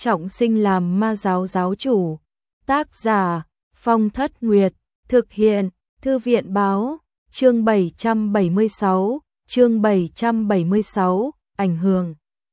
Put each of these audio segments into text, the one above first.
trọng sinh làm ma giáo giáo chủ. Tác giả Phong Thất Nguyệt. Thực hiện Thư viện Báo. Chương 776. Ảnh hưởng.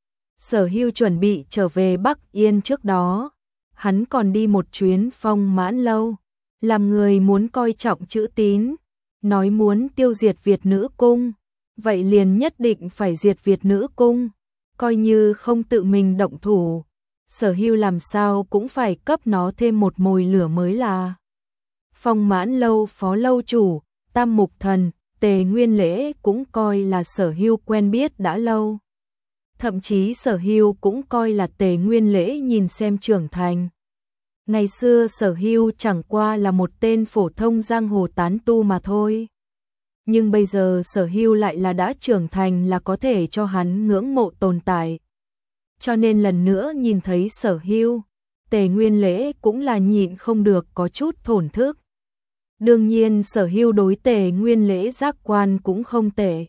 Sở Hưu chuẩn bị trở về Bắc Yên trước đó. Hắn còn đi một chuyến Phong Mãn Lâu. Làm người muốn coi trọng chữ tín. Nói muốn tiêu diệt Việt Nữ Cung. Vậy liền nhất định phải diệt Việt Nữ Cung. Coi như không tự mình động thủ. Sở Hưu làm sao cũng phải cấp nó thêm một mồi lửa mới là. Phong Mãn Lâu phó lâu chủ, Tam Mục Thần, Tề Nguyên Lễ cũng coi là Sở Hưu quen biết đã lâu. Thậm chí Sở Hưu cũng coi là Tề Nguyên Lễ nhìn xem trưởng thành. Ngày xưa Sở Hưu chẳng qua là một tên phổ thông giang hồ tán tu mà thôi. Nhưng bây giờ Sở Hưu lại là đã trưởng thành là có thể cho hắn ngưỡng mộ tồn tại. Cho nên lần nữa nhìn thấy Sở Hưu, Tề Nguyên Lễ cũng là nhịn không được có chút thổn thức. Đương nhiên Sở Hưu đối Tề Nguyên Lễ giác quan cũng không tệ.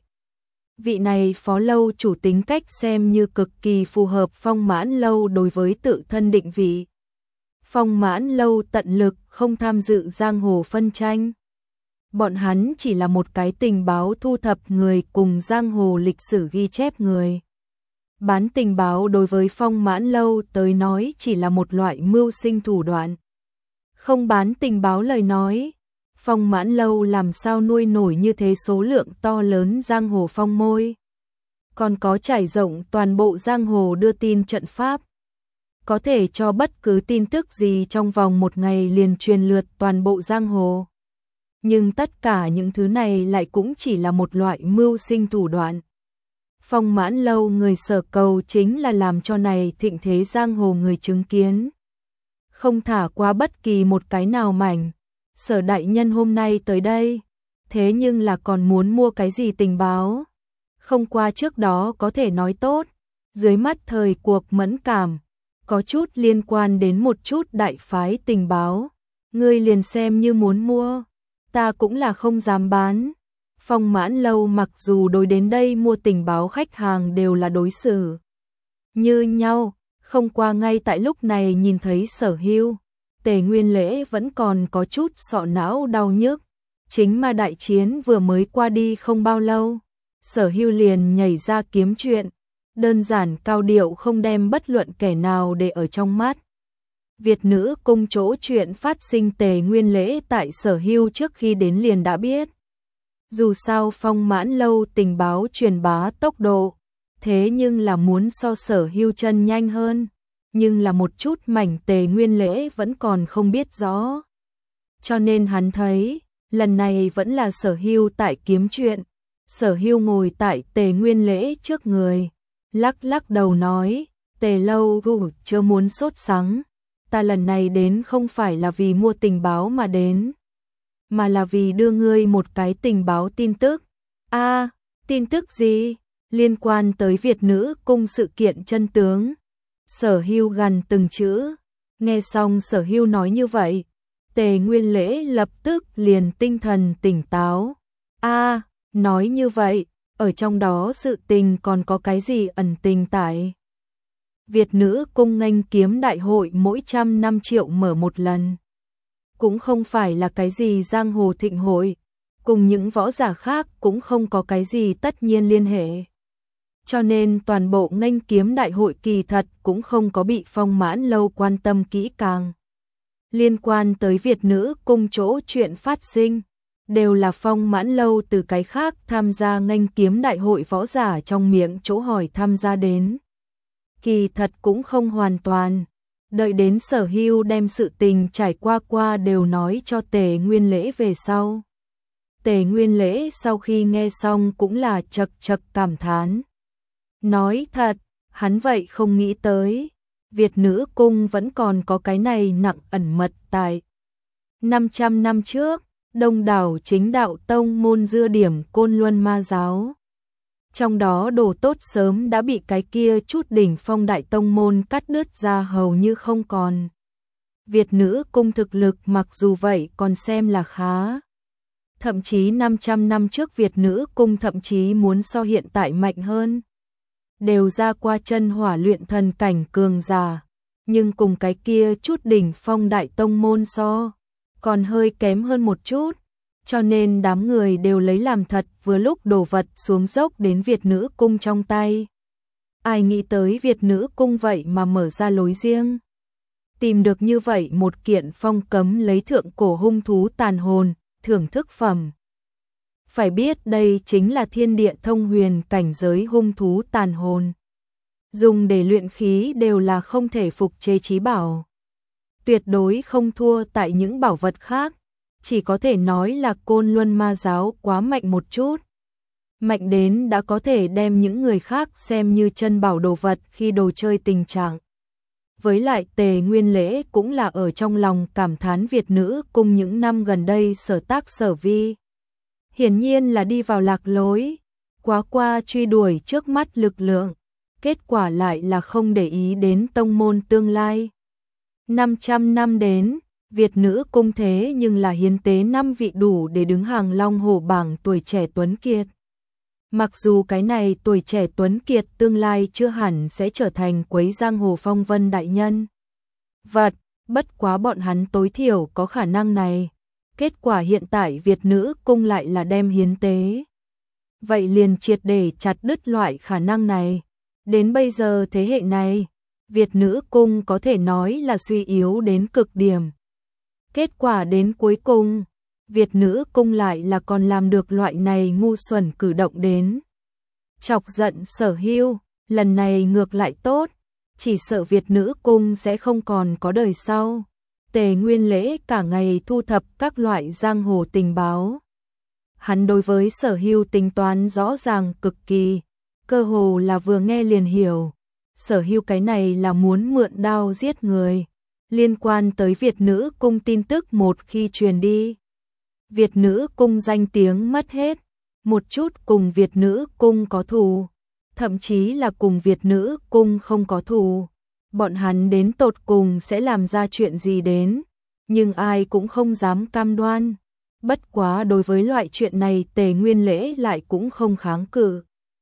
Vị này phó lâu chủ tính cách xem như cực kỳ phù hợp Phong Mãn Lâu đối với tự thân định vị. Phong Mãn Lâu tận lực không tham dự giang hồ phân tranh. Bọn hắn chỉ là một cái tình báo thu thập người cùng giang hồ lịch sử ghi chép người. Bán tình báo đối với Phong Mãn Lâu tới nói chỉ là một loại mưu sinh thủ đoạn. Không bán tình báo lời nói, Phong Mãn Lâu làm sao nuôi nổi như thế số lượng to lớn giang hồ phong môi. Còn có trải rộng toàn bộ giang hồ đưa tin trận pháp. Có thể cho bất cứ tin tức gì trong vòng một ngày liền truyền lượt toàn bộ giang hồ. Nhưng tất cả những thứ này lại cũng chỉ là một loại mưu sinh thủ đoạn. Phong Mãn Lâu người sở cầu chính là làm cho này thịnh thế giang hồ người chứng kiến. Không thả qua bất kỳ một cái nào mảnh. Sở đại nhân hôm nay tới đây, thế nhưng là còn muốn mua cái gì tình báo? Không qua trước đó có thể nói tốt, dưới mắt thời cuộc mẫn cảm, có chút liên quan đến một chút đại phái tình báo. Ngươi liền xem như muốn mua, ta cũng là không dám bán. Phong Mãn Lâu mặc dù đối đến đây mua tình báo khách hàng đều là đối xử như nhau, không qua ngay tại lúc này nhìn thấy Sở Hưu, Tề Nguyên Lễ vẫn còn có chút sọ não đau nhức. Chính mà đại chiến vừa mới qua đi không bao lâu, Sở Hưu liền nhảy ra kiếm chuyện, đơn giản cao điệu không đem bất luận kẻ nào để ở trong mắt. Việt Nữ Cung chỗ chuyện phát sinh Tề Nguyên Lễ tại Sở Hưu trước khi đến liền đã biết. Dù sao Phong Mãn Lâu tình báo truyền bá tốc độ, thế nhưng là muốn so Sở Hưu chân nhanh hơn, nhưng là một chút mảnh Tề Nguyên Lễ vẫn còn không biết rõ. Cho nên hắn thấy, lần này vẫn là Sở Hưu tại kiếm chuyện. Sở Hưu ngồi tại Tề Nguyên Lễ trước người, lắc lắc đầu nói, Tề Lâu chưa muốn sốt sắng, ta lần này đến không phải là vì mua tình báo mà đến, mà là vì đưa ngươi một cái tình báo tin tức. Tin tức gì? Liên quan tới Việt Nữ Cung sự kiện chân tướng. Sở Hưu gằn từng chữ, nghe xong Sở Hưu nói như vậy, Tề Nguyên Lễ lập tức liền tinh thần tỉnh táo. Nói như vậy, ở trong đó sự tình còn có cái gì ẩn tình tại? Việt Nữ Cung nghênh kiếm đại hội mỗi 100 triệu mở một lần. Cũng không phải là cái gì giang hồ thịnh hội, cùng những võ giả khác cũng không có cái gì tất nhiên liên hệ. Cho nên toàn bộ nghênh kiếm đại hội kỳ thật cũng không có bị Phong Mãn Lâu quan tâm kỹ càng. Liên quan tới Việt Nữ Cung chỗ chuyện phát sinh, đều là Phong Mãn Lâu từ cái khác tham gia nghênh kiếm đại hội võ giả trong miệng chỗ hỏi tham gia đến. Kỳ thật cũng không hoàn toàn, đợi đến Sở Hưu đem sự tình trải qua đều nói cho Tề Nguyên Lễ về sau. Tề Nguyên Lễ sau khi nghe xong cũng là chật chật cảm thán. Nói thật, hắn vậy không nghĩ tới, Việt Nữ Cung vẫn còn có cái này nặng ẩn mật tại. 500 năm trước, Đông đảo chính đạo tông môn dưa điểm Côn Luân ma giáo. Trong đó đồ tốt sớm đã bị cái kia chút đỉnh phong đại tông môn cắt đứt ra hầu như không còn. Việt Nữ Cung thực lực mặc dù vậy còn xem là khá. Thậm chí 500 năm trước Việt Nữ Cung thậm chí muốn so hiện tại mạnh hơn. Đều ra qua chân hỏa luyện thần cảnh cường giả. nhưng cùng cái kia chút đỉnh phong đại tông môn so, còn hơi kém hơn một chút, cho nên đám người đều lấy làm thật vừa lúc đổ vật xuống dốc đến Việt nữ cung trong tay. Ai nghĩ tới Việt nữ cung vậy mà mở ra lối riêng. Tìm được như vậy một kiện phong cấm lấy thượng cổ hung thú tàn hồn, thưởng thức phẩm. Phải biết đây chính là thiên địa thông huyền cảnh giới hung thú tàn hồn. Dùng để luyện khí đều là không thể phục chế chí bảo. Tuyệt đối không thua tại những bảo vật khác, chỉ có thể nói là Côn Luân Ma giáo quá mạnh một chút. Mạnh đến đã có thể đem những người khác xem như chân bảo đồ vật khi đồ chơi tình trạng. Với lại Tề Nguyên Lễ cũng là ở trong lòng cảm thán Việt nữ cung những năm gần đây sở tác sở vi. Hiển nhiên là đi vào lạc lối, quá qua truy đuổi trước mắt lực lượng, kết quả lại là không để ý đến tông môn tương lai. 500 năm đến, Việt nữ cung thế nhưng là hiến tế 5 vị đủ để đứng hàng long hổ bảng tuổi trẻ tuấn kiệt. Mặc dù cái này tuổi trẻ tuấn kiệt tương lai chưa hẳn sẽ trở thành quấy giang hồ phong vân đại nhân vật, bất quá bọn hắn tối thiểu có khả năng này. Kết quả hiện tại Việt nữ cung lại là đem hiến tế. Vậy liền triệt để chặt đứt loại khả năng này. Đến bây giờ thế hệ này, Việt nữ cung có thể nói là suy yếu đến cực điểm. Kết quả đến cuối cùng, Việt nữ cung lại là còn làm được loại này ngu xuẩn cử động đến. Chọc giận Sở Hưu, lần này ngược lại tốt, chỉ sợ Việt nữ cung sẽ không còn có đời sau. Tề Nguyên Lễ cả ngày thu thập các loại giang hồ tình báo. Hắn đối với Sở Hưu tính toán rõ ràng cực kỳ, cơ hồ là vừa nghe liền hiểu. Sở Hưu cái này là muốn mượn đao giết người. Liên quan tới Việt nữ cung tin tức một khi truyền đi, Việt nữ cung danh tiếng mất hết, một chút cùng Việt nữ cung có thù, thậm chí là cùng Việt nữ cung không có thù. Bọn hắn đến tột cùng sẽ làm ra chuyện gì đến, nhưng ai cũng không dám cam đoan. Bất quá đối với loại chuyện này Tề Nguyên Lễ lại cũng không kháng cự.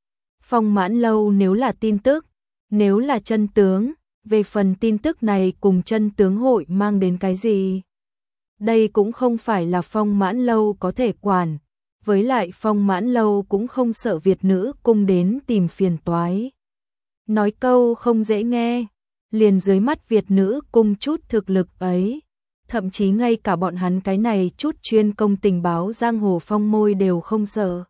Phong Mãn Lâu nếu là tin tức, nếu là chân tướng, về phần tin tức này cùng chân tướng hội mang đến cái gì? Đây cũng không phải là Phong Mãn Lâu có thể quản, với lại Phong Mãn Lâu cũng không sợ Việt nữ cung đến tìm phiền toái. Nói câu không dễ nghe, liền dưới mắt Việt nữ cung chút thực lực ấy, thậm chí ngay cả bọn hắn cái này chút chuyên công tình báo giang hồ phong môi đều không sợ.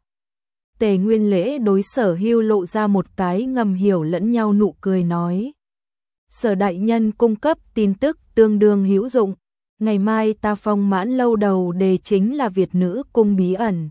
Tề Nguyên Lễ đối Sở Hưu lộ ra một cái ngầm hiểu lẫn nhau nụ cười nói. Sở đại nhân cung cấp tin tức tương đương hữu dụng, ngày mai ta Phong Mãn Lâu đầu đề chính là Việt nữ cung bí ẩn.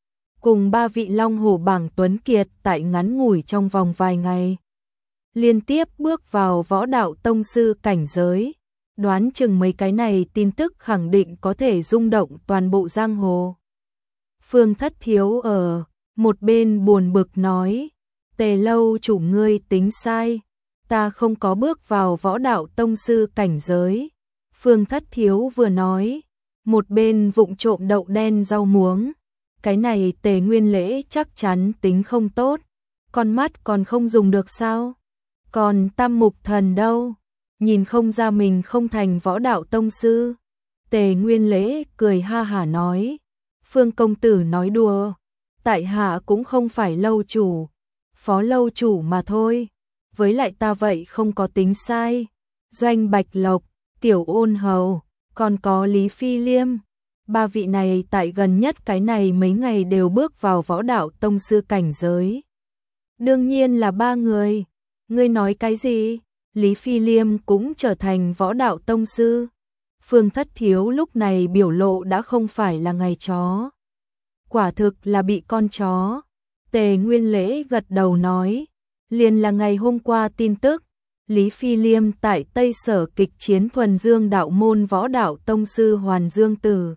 Cùng 3 vị long hổ bảng tuấn kiệt tại ngắn ngủi trong vòng vài ngày. Liên tiếp bước vào võ đạo tông sư cảnh giới, đoán chừng mấy cái này tin tức khẳng định có thể rung động toàn bộ giang hồ. Phương Thất Thiếu ở một bên buồn bực nói, Tề lâu chủ ngươi tính sai, ta không có bước vào võ đạo tông sư cảnh giới. Phương Thất Thiếu vừa nói, một bên vụng trộm đậu đen rau muống, cái này Tề Nguyên Lễ chắc chắn tính không tốt, con mắt còn không dùng được sao? Còn Tam Mục Thần đâu? Nhìn không ra mình không thành võ đạo tông sư. Tề Nguyên Lễ cười ha hả nói, Phương công tử nói đùa, tại hạ cũng không phải lâu chủ, phó lâu chủ mà thôi, với lại ta vậy không có tính sai. Doanh Bạch Lộc, Tiểu Ôn Hầu, còn có Lý Phi Liêm, 3 vị này tại gần nhất cái này mấy ngày đều bước vào võ đạo tông sư cảnh giới. Đương nhiên là 3 người. Ngươi nói cái gì? Lý Phi Liêm cũng trở thành võ đạo tông sư. Phương Thất Thiếu lúc này biểu lộ đã không phải là ngày chó. Quả thực là bị con chó. Tề Nguyên Lễ gật đầu nói, liền là ngày hôm qua tin tức, Lý Phi Liêm tại Tây Sở kịch chiến thuần dương đạo môn võ đạo tông sư Hoàn Dương Tử.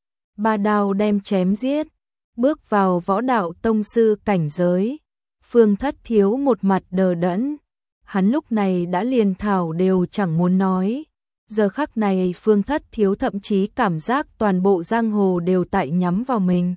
3 đao đem chém giết, bước vào võ đạo tông sư cảnh giới. Phương Thất Thiếu một mặt đờ đẫn, hắn lúc này đã liền thảo đều chẳng muốn nói. Giờ khắc này Phương Thất Thiếu thậm chí cảm giác toàn bộ giang hồ đều tại nhắm vào mình.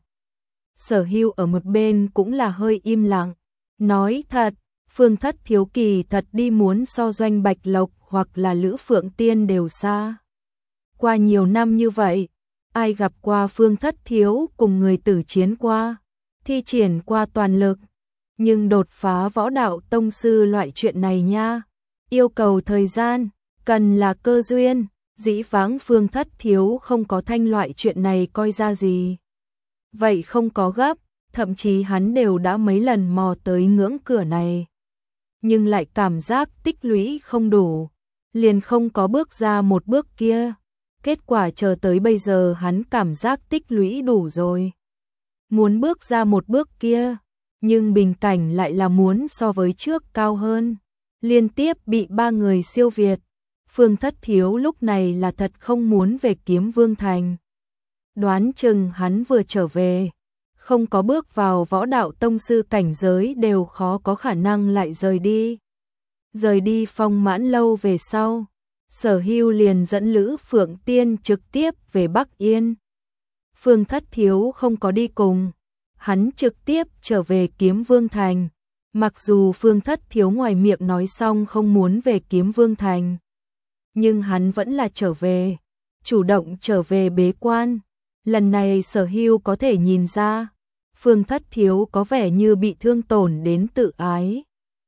Sở Hưu ở một bên cũng là hơi im lặng, nói thật, Phương Thất Thiếu kỳ thật đi muốn so Doanh Bạch Lộc hoặc là Lữ Phượng Tiên đều xa. Qua nhiều năm như vậy, ai gặp qua Phương Thất Thiếu cùng người tử chiến qua, thi triển qua toàn lực, nhưng đột phá võ đạo tông sư loại chuyện này nha, yêu cầu thời gian, cần là cơ duyên, dĩ vãng Phương Thất Thiếu không có thanh loại chuyện này coi ra gì. Vậy không có gấp, thậm chí hắn đều đã mấy lần mò tới ngưỡng cửa này. Nhưng lại cảm giác tích lũy không đủ, liền không có bước ra một bước kia. Kết quả chờ tới bây giờ hắn cảm giác tích lũy đủ rồi. Muốn bước ra một bước kia, nhưng bình cảnh lại là muốn so với trước cao hơn. Liên tiếp bị 3 người siêu việt. Phương Thất Thiếu lúc này là thật không muốn về Kiếm Vương Thành. Đoán chừng hắn vừa trở về, không có bước vào võ đạo tông sư cảnh giới đều khó có khả năng lại rời đi. Rời đi Phong Mãn Lâu về sau, Sở Hưu liền dẫn Lữ Phượng Tiên trực tiếp về Bắc Yên. Phương Thất Thiếu không có đi cùng, hắn trực tiếp trở về Kiếm Vương Thành. Mặc dù Phương Thất Thiếu ngoài miệng nói xong không muốn về Kiếm Vương Thành, nhưng hắn vẫn là trở về, chủ động trở về bế quan. Lần này Sở Hưu có thể nhìn ra, Phương Thất Thiếu có vẻ như bị thương tổn đến tự ái.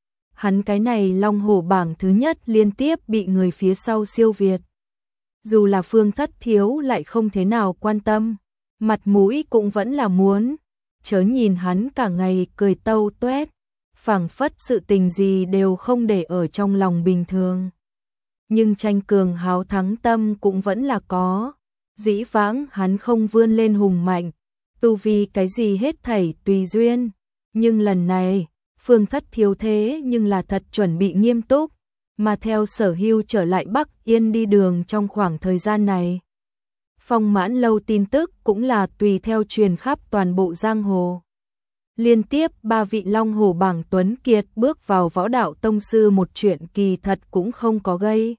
Hắn cái này long hổ bảng thứ nhất liên tiếp bị người phía sau siêu việt. Dù là Phương Thất Thiếu lại không thế nào quan tâm, mặt mũi cũng vẫn là muốn. Chớ nhìn hắn cả ngày cười tâu tuét, phảng phất sự tình gì đều không để ở trong lòng bình thường. Nhưng tranh cường háo thắng tâm cũng vẫn là có. Dĩ vãng hắn không vươn lên hùng mạnh, tu vi cái gì hết thảy tùy duyên. Nhưng lần này, Phương Thất Thiếu thế nhưng là thật chuẩn bị nghiêm túc, mà theo Sở Hưu trở lại Bắc Yên đi đường trong khoảng thời gian này. Phong Mãn Lâu tin tức cũng là tùy theo truyền khắp toàn bộ giang hồ. Liên tiếp 3 vị long hổ bảng tuấn kiệt bước vào võ đạo tông sư, một chuyện kỳ thật cũng không có gây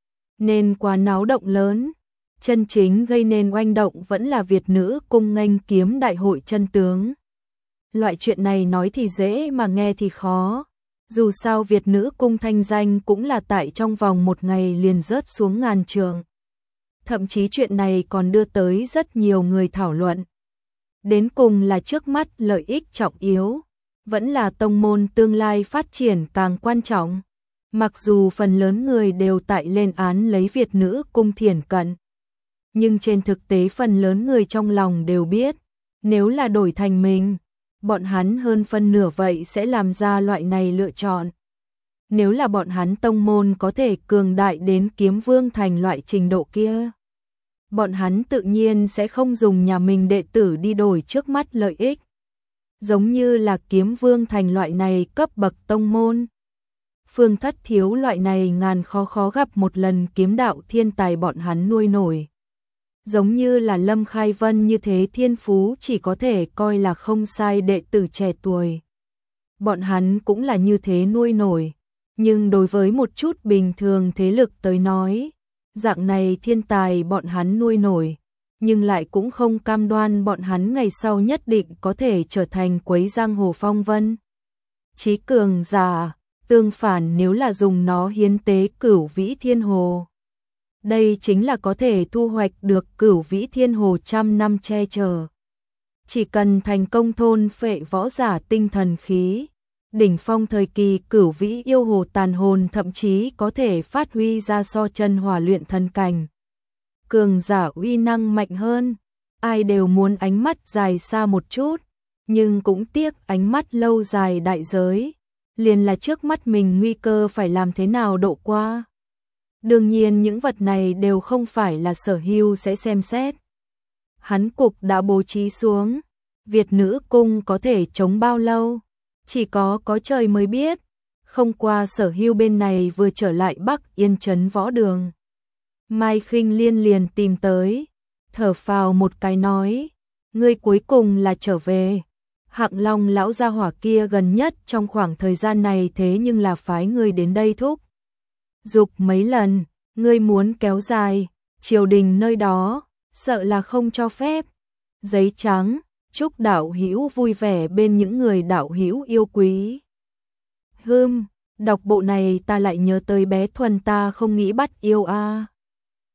nên quá náo động lớn. Chân chính gây nên oanh động vẫn là Việt Nữ Cung nghênh kiếm đại hội chân tướng. Loại chuyện này nói thì dễ mà nghe thì khó. Dù sao Việt Nữ Cung thanh danh cũng là tại trong vòng một ngày liền rớt xuống ngàn trường. Thậm chí chuyện này còn đưa tới rất nhiều người thảo luận. Đến cùng là trước mắt lợi ích trọng yếu, vẫn là tông môn tương lai phát triển càng quan trọng. Mặc dù phần lớn người đều tại lên án lấy Việt Nữ Cung thiển cận, nhưng trên thực tế phần lớn người trong lòng đều biết, nếu là đổi thành mình, bọn hắn hơn phân nửa vậy sẽ làm ra loại này lựa chọn. Nếu là bọn hắn tông môn có thể cường đại đến Kiếm Vương Thành loại trình độ kia, bọn hắn tự nhiên sẽ không dùng nhà mình đệ tử đi đổi trước mắt lợi ích. Giống như là Kiếm Vương Thành loại này cấp bậc tông môn. Phương Thất Thiếu loại này ngàn khó gặp một lần kiếm đạo thiên tài bọn hắn nuôi nổi. Giống như là Lâm Khai Vân như thế thiên phú chỉ có thể coi là không sai đệ tử trẻ tuổi. Bọn hắn cũng là như thế nuôi nổi. Nhưng đối với một chút bình thường thế lực tới nói, dạng này thiên tài bọn hắn nuôi nổi, nhưng lại cũng không cam đoan bọn hắn ngày sau nhất định có thể trở thành quấy giang hồ phong vân. Chí cường giả, tương phản nếu là dùng nó hiến tế Cửu Vĩ Thiên Hồ, đây chính là có thể thu hoạch được Cửu Vĩ Thiên Hồ trăm năm che chở. Chỉ cần thành công thôn phệ võ giả tinh thần khí, đỉnh phong thời kỳ Cửu Vĩ yêu hồ tàn hồn thậm chí có thể phát huy ra so chân hỏa luyện thần cảnh. Cường giả uy năng mạnh hơn, ai đều muốn ánh mắt dài xa một chút, nhưng cũng tiếc ánh mắt lâu dài đại giới, liền là trước mắt mình nguy cơ phải làm thế nào độ qua. Đương nhiên những vật này đều không phải là Sở Hưu sẽ xem xét. Hắn cục đã bố trí xuống, Việt Nữ Cung có thể chống bao lâu, chỉ có trời mới biết. Không qua Sở Hưu bên này vừa trở lại Bắc Yên trấn võ đường, Mai Khinh Liên liền tìm tới, thở phào một cái nói, ngươi cuối cùng là trở về. Hạng Long lão gia hỏa kia gần nhất trong khoảng thời gian này thế nhưng là phái ngươi đến đây thúc giục mấy lần, ngươi muốn kéo dài, triều đình nơi đó, sợ là không cho phép. Giấy trắng, chúc đạo hữu vui vẻ bên những người đạo hữu yêu quý. Đọc bộ này ta lại nhớ tới bé Thuần, ta không nghĩ bắt yêu a.